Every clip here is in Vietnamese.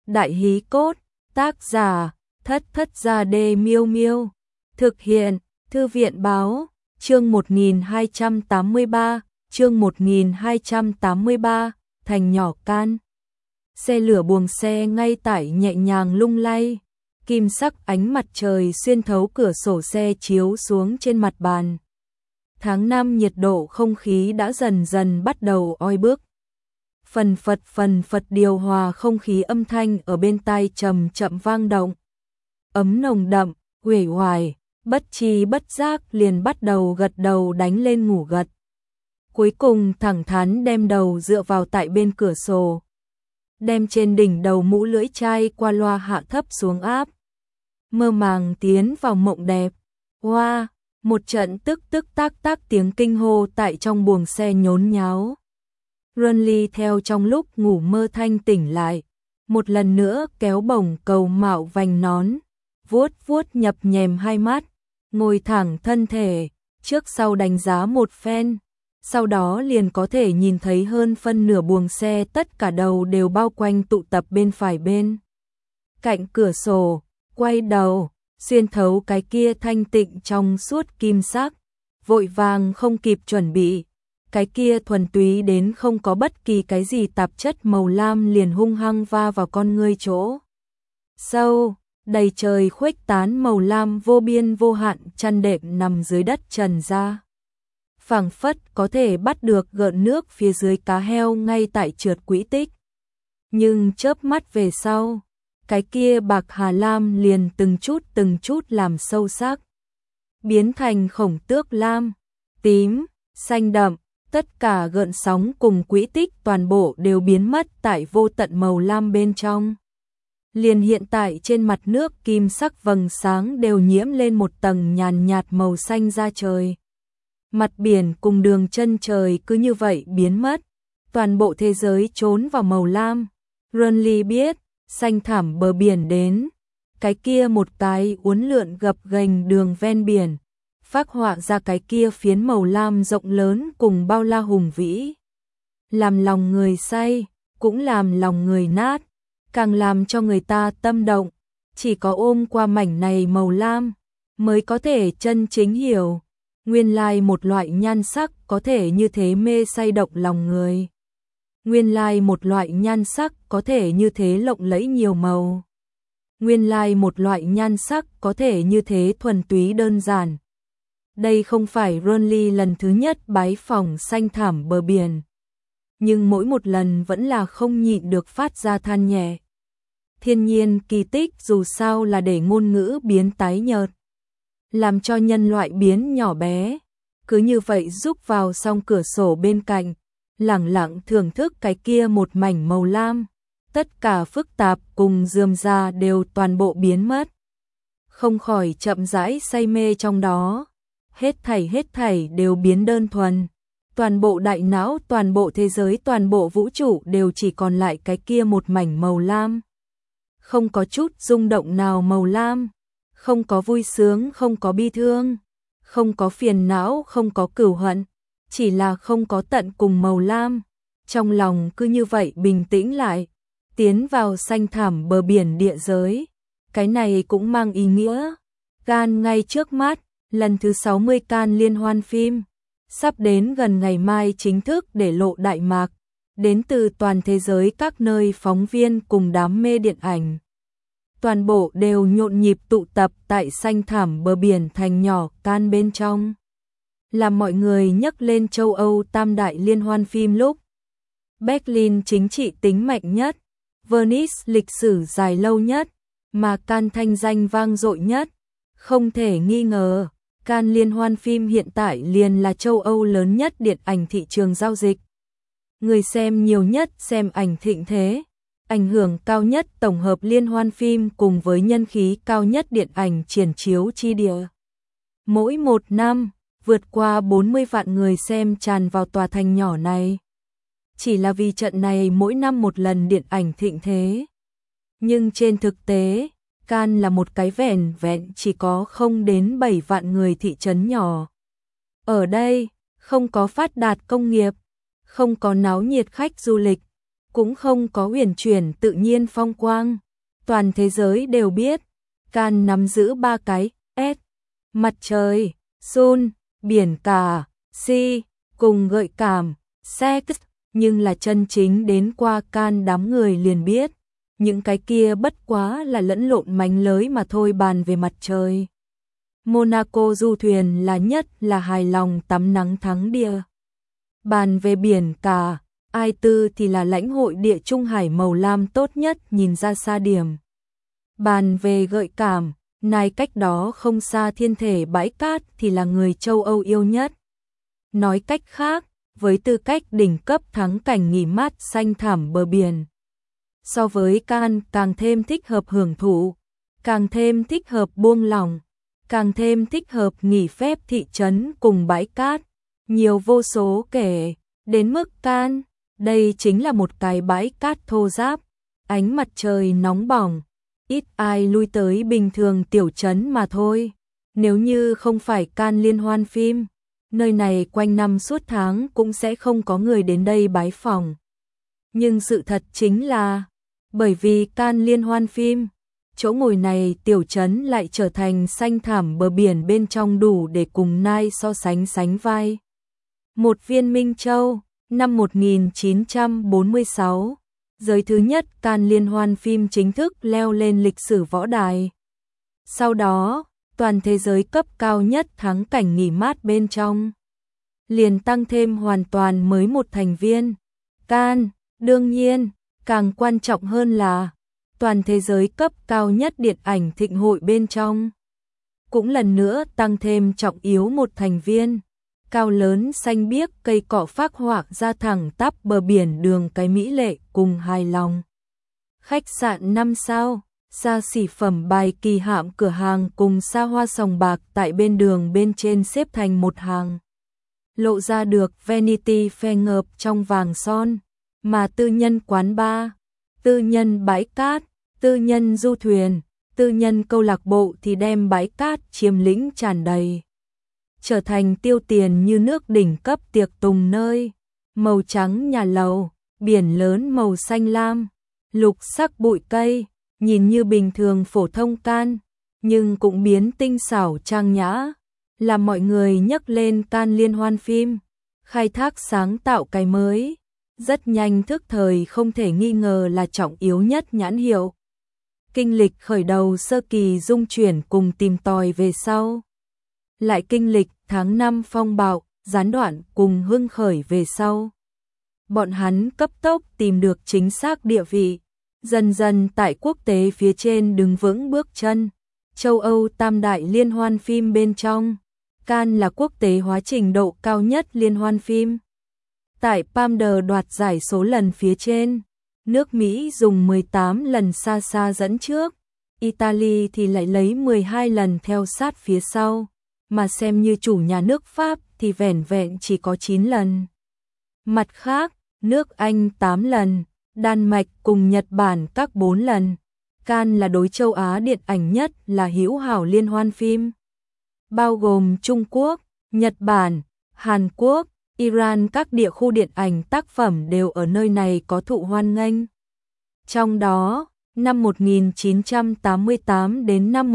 Đại hí cốt, tác giả, Thất Thất Gia Đê Miêu Miêu. Thực hiện, Thư viện báo, chương 1283, chương 1283, thành nhỏ Can. Xe lửa buồng xe ngay tải nhẹ nhàng lung lay, kim sắc ánh mặt trời xuyên thấu cửa sổ xe chiếu xuống trên mặt bàn. Tháng 5 nhiệt độ không khí đã dần dần bắt đầu oi bức. Phần phật điều hòa không khí âm thanh ở bên tai chậm chậm vang động. Ấm nồng đậm, uể oải, bất tri bất giác liền bắt đầu gật đầu đánh lên ngủ gật. Cuối cùng thẳng thắn đem đầu dựa vào tại bên cửa sổ, đem trên đỉnh đầu mũ lưỡi chai qua loa hạ thấp xuống áp. Mơ màng tiến vào mộng đẹp. Hoa, một trận tức tác tiếng kinh hô tại trong buồng xe nhốn nháo. Runly theo trong lúc ngủ mơ thanh tỉnh lại, một lần nữa kéo bổng cầu mạo vành nón, vuốt nhập nhèm hai mắt, ngồi thẳng thân thể, trước sau đánh giá một phen, sau đó liền có thể nhìn thấy hơn phân nửa buồng xe tất cả đầu đều bao quanh tụ tập bên phải bên cạnh cửa sổ, quay đầu, xuyên thấu cái kia thanh tịnh trong suốt kim sắc, vội vàng không kịp chuẩn bị. Cái kia thuần túy đến không có bất kỳ cái gì tạp chất màu lam liền hung hăng va vào con ngươi chỗ sâu, đầy trời khuếch tán màu lam vô biên vô hạn chăn đệm nằm dưới đất trần ra. Phảng phất có thể bắt được gợn nước phía dưới cá heo ngay tại trượt quỹ tích. Nhưng chớp mắt về sau, cái kia bạc hà lam liền từng chút làm sâu sắc, biến thành khổng tước lam, tím, xanh đậm. Tất cả gợn sóng cùng quỹ tích toàn bộ đều biến mất tại vô tận màu lam bên trong. Liền hiện tại trên mặt nước kim sắc vầng sáng đều nhiễm lên một tầng nhàn nhạt màu xanh da trời. Mặt biển cùng đường chân trời cứ như vậy biến mất, toàn bộ thế giới trốn vào màu lam. Runly biết, xanh thẳm bờ biển đến, cái kia một cái uốn lượn gập ghềnh đường ven biển, phác họa ra cái kia phiến màu lam rộng lớn cùng bao la hùng vĩ. Làm lòng người say, cũng làm lòng người nát, càng làm cho người ta tâm động. Chỉ có ôm qua mảnh này màu lam, mới có thể chân chính hiểu, nguyên lai một loại nhan sắc có thể như thế mê say động lòng người. Nguyên lai một loại nhan sắc có thể như thế lộng lẫy nhiều màu. Nguyên lai một loại nhan sắc có thể như thế thuần túy đơn giản. Đây không phải Runly lần thứ nhất bái phỏng xanh thảm bờ biển, nhưng mỗi một lần vẫn là không nhịn được phát ra than nhẹ. Thiên nhiên kỳ tích dù sao là để ngôn ngữ biến tái nhợt, làm cho nhân loại biến nhỏ bé. Cứ như vậy rúc vào song cửa sổ bên cạnh, lẳng lặng thưởng thức cái kia một mảnh màu lam, tất cả phức tạp cùng rườm rà đều toàn bộ biến mất. Không khỏi chậm rãi say mê trong đó. Hết thảy đều biến đơn thuần. Toàn bộ đại não, toàn bộ thế giới, toàn bộ vũ trụ đều chỉ còn lại cái kia một mảnh màu lam. Không có chút rung động nào màu lam, không có vui sướng, không có bi thương, không có phiền não, không có cửu hận, chỉ là không có tận cùng màu lam. Trong lòng cứ như vậy bình tĩnh lại, tiến vào xanh thẳm bờ biển địa giới. Cái này cũng mang ý nghĩa, Can ngay trước mắt. Lần thứ 60 Can liên hoan phim, sắp đến gần ngày mai chính thức để lộ đại mạc, đến từ toàn thế giới các nơi phóng viên cùng đám mê điện ảnh. Toàn bộ đều nhộn nhịp tụ tập tại xanh thảm bờ biển thành nhỏ Can bên trong. Làm mọi người nhắc lên châu Âu tam đại liên hoan phim lúc. Berlin chính trị tính mạnh nhất, Venice lịch sử dài lâu nhất, mà Can thanh danh vang dội nhất. Không thể nghi ngờ, Can liên hoan phim hiện tại liền là châu Âu lớn nhất điện ảnh thị trường giao dịch. Người xem nhiều nhất, xem ảnh thịnh thế, ảnh hưởng cao nhất tổng hợp liên hoan phim cùng với nhân khí cao nhất điện ảnh triển chiếu chi địa. Mỗi một năm, vượt qua 40 vạn người xem tràn vào tòa thành nhỏ này. Chỉ là vì trận này mỗi năm một lần điện ảnh thịnh thế. Nhưng trên thực tế, Can là một cái vẻn vẹn chỉ có không đến 7 vạn người thị trấn nhỏ. Ở đây, không có phát đạt công nghiệp, không có náo nhiệt khách du lịch, cũng không có huyền chuyển tự nhiên phong quang. Toàn thế giới đều biết, Cannes nắm giữ 3 cái S: mặt trời, sun, biển cả, si, cùng gợi cảm, sex, nhưng là chân chính đến qua Cannes đám người liền biết, những cái kia bất quá là lẫn lộn mánh lới mà thôi. Bàn về mặt trời, Monaco du thuyền là nhất là hài lòng tắm nắng thắng địa. Bàn về biển cả, Ai Tư thì là lãnh hội địa Trung Hải màu lam tốt nhất nhìn ra xa điểm. Bàn về gợi cảm, nai cách đó không xa thiên thể bãi cát thì là người châu Âu yêu nhất. Nói cách khác, với tư cách đỉnh cấp thắng cảnh nghỉ mát xanh thẳm bờ biển, so với Cannes càng thêm thích hợp hưởng thụ, càng thêm thích hợp buông lỏng, càng thêm thích hợp nghỉ phép thị trấn cùng bãi cát, nhiều vô số kể, đến mức Cannes, đây chính là một cái bãi cát thô ráp, ánh mặt trời nóng bỏng, ít ai lui tới bình thường tiểu trấn mà thôi. Nếu như không phải Cannes liên hoan phim, nơi này quanh năm suốt tháng cũng sẽ không có người đến đây bái phỏng. Nhưng sự thật chính là, bởi vì Cannes liên hoan phim, chỗ ngồi này tiểu trấn lại trở thành xanh thảm bờ biển bên trong đủ để cùng Nai so sánh sánh vai. Một viên Minh Châu, năm 1946, giới thứ nhất Cannes liên hoan phim chính thức leo lên lịch sử võ đài. Sau đó, toàn thế giới cấp cao nhất thắng cảnh nghỉ mát bên trong, liền tăng thêm hoàn toàn mới một thành viên, Cannes. Đương nhiên, càng quan trọng hơn là toàn thế giới cấp cao nhất điện ảnh thịnh hội bên trong, cũng lần nữa tăng thêm trọng yếu một thành viên, cao lớn xanh biếc cây cỏ phác họa ra thẳng tắp bờ biển đường cái mỹ lệ cùng hài lòng. Khách sạn 5 sao, xa xỉ phẩm bài kỳ hạm cửa hàng cùng xa hoa sòng bạc tại bên đường bên trên xếp thành một hàng. Lộ ra được Vanity Fair ngợp trong vàng son, mà tư nhân quán bar, tư nhân bãi cát, tư nhân du thuyền, tư nhân câu lạc bộ thì đem bãi cát chiếm lĩnh tràn đầy, trở thành tiêu tiền như nước đỉnh cấp tiệc tùng nơi. Màu trắng nhà lầu, biển lớn màu xanh lam, lục sắc bụi cây, nhìn như bình thường phổ thông Cannes, nhưng cũng biến tinh xảo trang nhã, làm mọi người nhắc lên Cannes liên hoan phim, khai thác sáng tạo cái mới, rất nhanh thức thời không thể nghi ngờ là trọng yếu nhất nhãn hiệu. Kinh lịch khởi đầu sơ kỳ dung chuyển cùng tìm tòi về sau, lại kinh lịch tháng 5 phong bạo, gián đoạn cùng hưng khởi về sau. Bọn hắn cấp tốc tìm được chính xác địa vị, dần dần tại quốc tế phía trên đứng vững bước chân. Châu Âu tam đại liên hoan phim bên trong, Cannes là quốc tế hóa trình độ cao nhất liên hoan phim. Tại Palme d'Or đoạt giải số lần phía trên, nước Mỹ dùng 18 lần xa xa dẫn trước, Italy thì lại lấy 12 lần theo sát phía sau, mà xem như chủ nhà nước Pháp thì vẻn vẹn chỉ có 9 lần. Mặt khác, nước Anh 8 lần, Đan Mạch cùng Nhật Bản các 4 lần. Cannes là đối châu Á điện ảnh nhất là hữu hảo liên hoan phim, bao gồm Trung Quốc, Nhật Bản, Hàn Quốc, Iran, các địa khu điện ảnh tác phẩm đều ở nơi này có thụ hoan nghênh. Trong đó, năm 1988 đến năm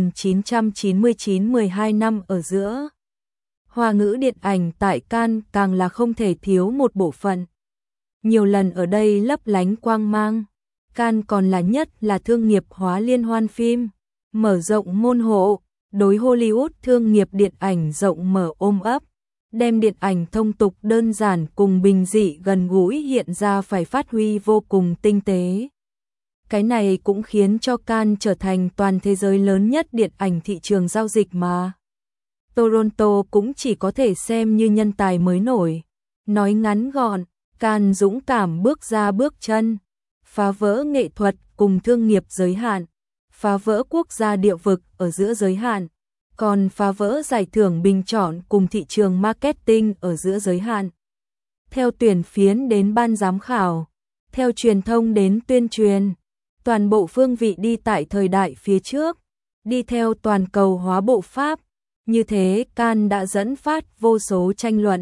1999 12 năm ở giữa, Hoa ngữ điện ảnh tại Cannes càng là không thể thiếu một bộ phận. Nhiều lần ở đây lấp lánh quang mang, Cannes còn là nhất là thương nghiệp hóa liên hoan phim, mở rộng môn hộ, đối Hollywood thương nghiệp điện ảnh rộng mở ôm ấp, đem điện ảnh thông tục đơn giản cùng bình dị gần gũi hiện ra phải phát huy vô cùng tinh tế. Cái này cũng khiến cho Cannes trở thành toàn thế giới lớn nhất điện ảnh thị trường giao dịch mà Toronto cũng chỉ có thể xem như nhân tài mới nổi. Nói ngắn gọn, Cannes dũng cảm bước ra bước chân, phá vỡ nghệ thuật cùng thương nghiệp giới hạn, phá vỡ quốc gia địa vực ở giữa giới hạn, còn phá vỡ giải thưởng bình chọn cùng thị trường marketing ở giữa giới hạn. Theo tuyển phiến đến ban giám khảo, theo truyền thông đến tuyên truyền, toàn bộ phương vị đi tại thời đại phía trước, đi theo toàn cầu hóa bộ pháp. Như thế Cannes đã dẫn phát vô số tranh luận,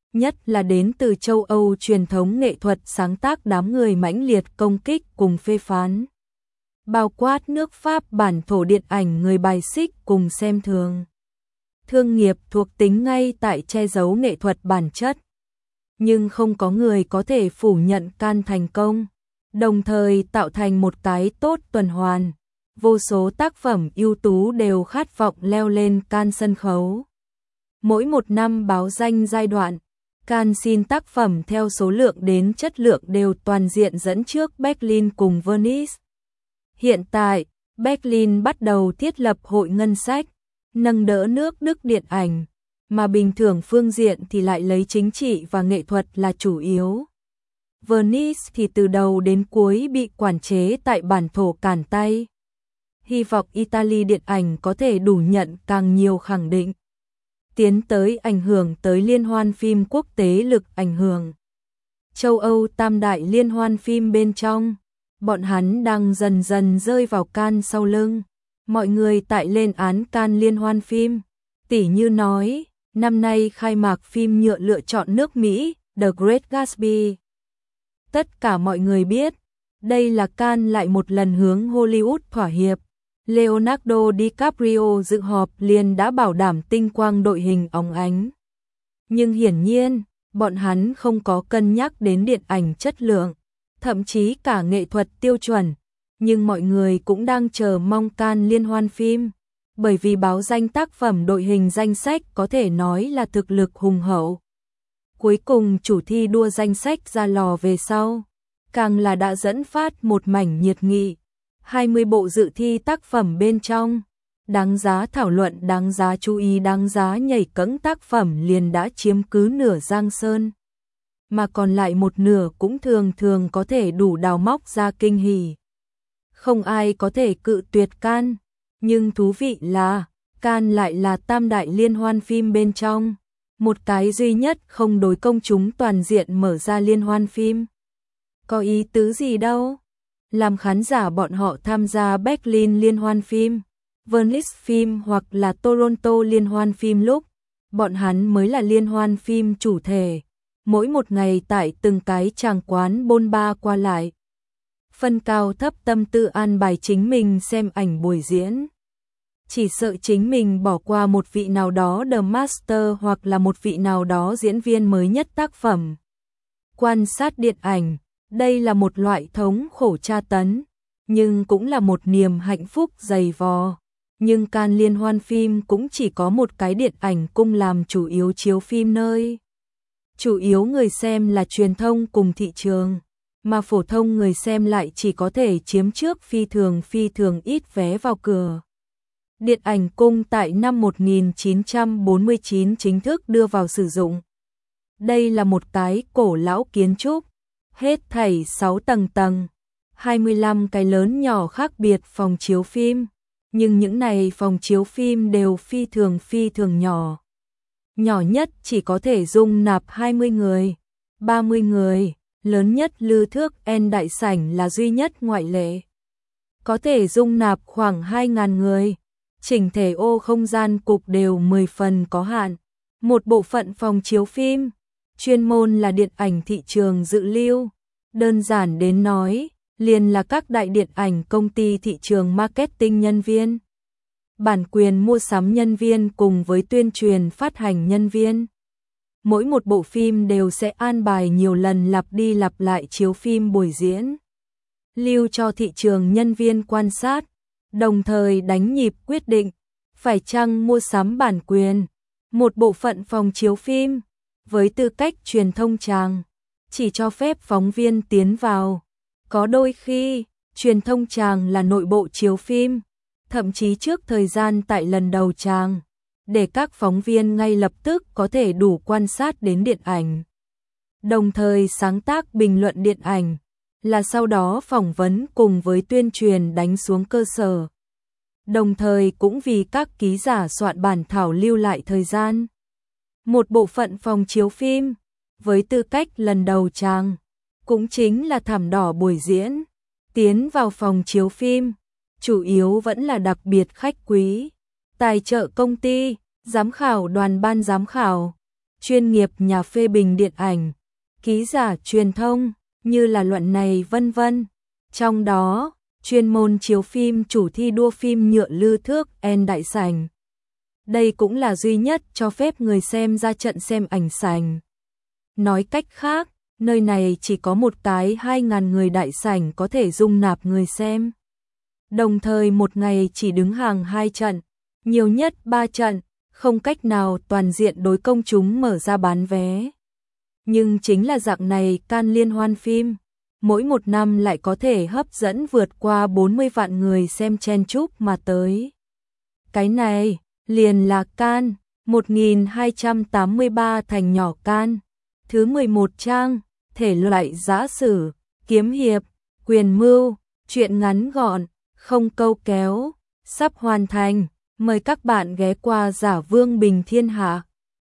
nhất là đến từ châu Âu truyền thống nghệ thuật sáng tác đám người mãnh liệt công kích cùng phê phán. Bao quát nước Pháp bản thổ điện ảnh người bài xích cùng xem thường. Thương nghiệp thuộc tính ngay tại che giấu nghệ thuật bản chất. Nhưng không có người có thể phủ nhận Cannes thành công, đồng thời tạo thành một cái tốt tuần hoàn. Vô số tác phẩm ưu tú đều khát vọng leo lên Cannes sân khấu. Mỗi một năm báo danh giai đoạn, Cannes xin tác phẩm theo số lượng đến chất lượng đều toàn diện dẫn trước Berlin cùng Venice. Hiện tại, Berlin bắt đầu thiết lập hội ngân sách, nâng đỡ nước Đức điện ảnh, mà bình thường phương diện thì lại lấy chính trị và nghệ thuật là chủ yếu. Venice thì từ đầu đến cuối bị quản chế tại bản thổ cản tay. Hy vọng Italy điện ảnh có thể đủ nhận càng nhiều khẳng định. Tiến tới ảnh hưởng tới liên hoan phim quốc tế lực ảnh hưởng. Châu Âu tam đại liên hoan phim bên trong, bọn hắn đang dần dần rơi vào Cannes sau lưng. Mọi người tại lên án Cannes liên hoan phim. Tỉ như nói, năm nay khai mạc phim nhựa lựa chọn nước Mỹ, The Great Gatsby. Tất cả mọi người biết, đây là Cannes lại một lần hướng Hollywood thỏa hiệp. Leonardo DiCaprio dự họp liền đã bảo đảm tinh quang đội hình óng ánh. Nhưng hiển nhiên, bọn hắn không có cân nhắc đến điện ảnh chất lượng, thậm chí cả nghệ thuật tiêu chuẩn. Nhưng mọi người cũng đang chờ mong Cannes liên hoan phim, bởi vì báo danh tác phẩm đội hình danh sách có thể nói là thực lực hùng hậu. Cuối cùng chủ thi đua danh sách ra lò về sau, càng là đã dẫn phát một mảnh nhiệt nghị. 20 bộ dự thi tác phẩm bên trong, đáng giá thảo luận, đáng giá chú ý, đáng giá nhảy cẫng tác phẩm liền đã chiếm cứ nửa Giang Sơn. Mà còn lại một nửa cũng thường thường có thể đủ đào móc ra kinh hỉ. Không ai có thể cự tuyệt Cannes, nhưng thú vị là, Cannes lại là tam đại liên hoan phim bên trong, một cái duy nhất không đối công chúng toàn diện mở ra liên hoan phim. Có ý tứ gì đâu? Làm khán giả bọn họ tham gia Berlin liên hoan phim, Venice phim hoặc là Toronto liên hoan phim lúc, bọn hắn mới là liên hoan phim chủ thể, mỗi một ngày tại từng cái tràng quán bôn ba qua lại. Phân cao thấp tâm tư an bài chính mình xem ảnh buổi diễn. Chỉ sợ chính mình bỏ qua một vị nào đó The Master hoặc là một vị nào đó diễn viên mới nhất tác phẩm. Quan sát điện ảnh, đây là một loại thống khổ tra tấn, nhưng cũng là một niềm hạnh phúc dày vò. Nhưng Cannes liên hoan phim cũng chỉ có một cái điện ảnh cung làm chủ yếu chiếu phim nơi. Chủ yếu người xem là truyền thông cùng thị trường, mà phổ thông người xem lại chỉ có thể chiếm trước phi thường ít vé vào cửa. Điện ảnh cung tại năm 1949 chính thức đưa vào sử dụng. Đây là một cái cổ lão kiến trúc, hết thảy 6 tầng, 25 cái lớn nhỏ khác biệt phòng chiếu phim, nhưng những này phòng chiếu phim đều phi thường nhỏ. Nhỏ nhất chỉ có thể dung nạp 20 người, 30 người, lớn nhất lư thước N đại sảnh là duy nhất ngoại lệ. Có thể dung nạp khoảng 2.000 người, chỉnh thể ô không gian cục đều 10 phần có hạn. Một bộ phận phòng chiếu phim, chuyên môn là điện ảnh thị trường dự lưu, đơn giản đến nói, liền là các đại điện ảnh công ty thị trường marketing nhân viên, bản quyền mua sắm nhân viên cùng với tuyên truyền phát hành nhân viên. Mỗi một bộ phim đều sẽ an bài nhiều lần lặp đi lặp lại chiếu phim buổi diễn, lưu cho thị trường nhân viên quan sát, đồng thời đánh nhịp quyết định phải chăng mua sắm bản quyền. Một bộ phận phòng chiếu phim, với tư cách truyền thông tràng, chỉ cho phép phóng viên tiến vào. Có đôi khi, truyền thông tràng là nội bộ chiếu phim, thậm chí trước thời gian tại lần đầu tràng, để các phóng viên ngay lập tức có thể đủ quan sát đến điện ảnh, đồng thời sáng tác bình luận điện ảnh, là sau đó phỏng vấn cùng với tuyên truyền đánh xuống cơ sở. Đồng thời cũng vì các ký giả soạn bản thảo lưu lại thời gian. Một bộ phận phòng chiếu phim, với tư cách lần đầu tràng, cũng chính là thảm đỏ buổi diễn, tiến vào phòng chiếu phim, chủ yếu vẫn là đặc biệt khách quý, tài trợ công ty, giám khảo đoàn ban giám khảo, chuyên nghiệp nhà phê bình điện ảnh, ký giả truyền thông, như là luận này vân vân. Trong đó, chuyên môn chiếu phim chủ thi đua phim nhựa lư thước en đại sảnh. Đây cũng là duy nhất cho phép người xem ra trận xem ảnh sảnh. Nói cách khác, nơi này chỉ có một cái 2.000 người đại sảnh có thể dung nạp người xem. Đồng thời một ngày chỉ đứng hàng 2 trận, nhiều nhất 3 trận, không cách nào toàn diện đối công chúng mở ra bán vé. Nhưng chính là dạng này Cannes liên hoan phim, mỗi một năm lại có thể hấp dẫn vượt qua 40 vạn người xem chen chúc mà tới. Cái này, liền là Cannes, 1283 thành nhỏ Cannes. Thứ 11 trang, thể loại giã sử, kiếm hiệp, quyền mưu, truyện ngắn gọn, không câu kéo, sắp hoàn thành. Mời các bạn ghé qua Giả Vương Bình Thiên Hạ.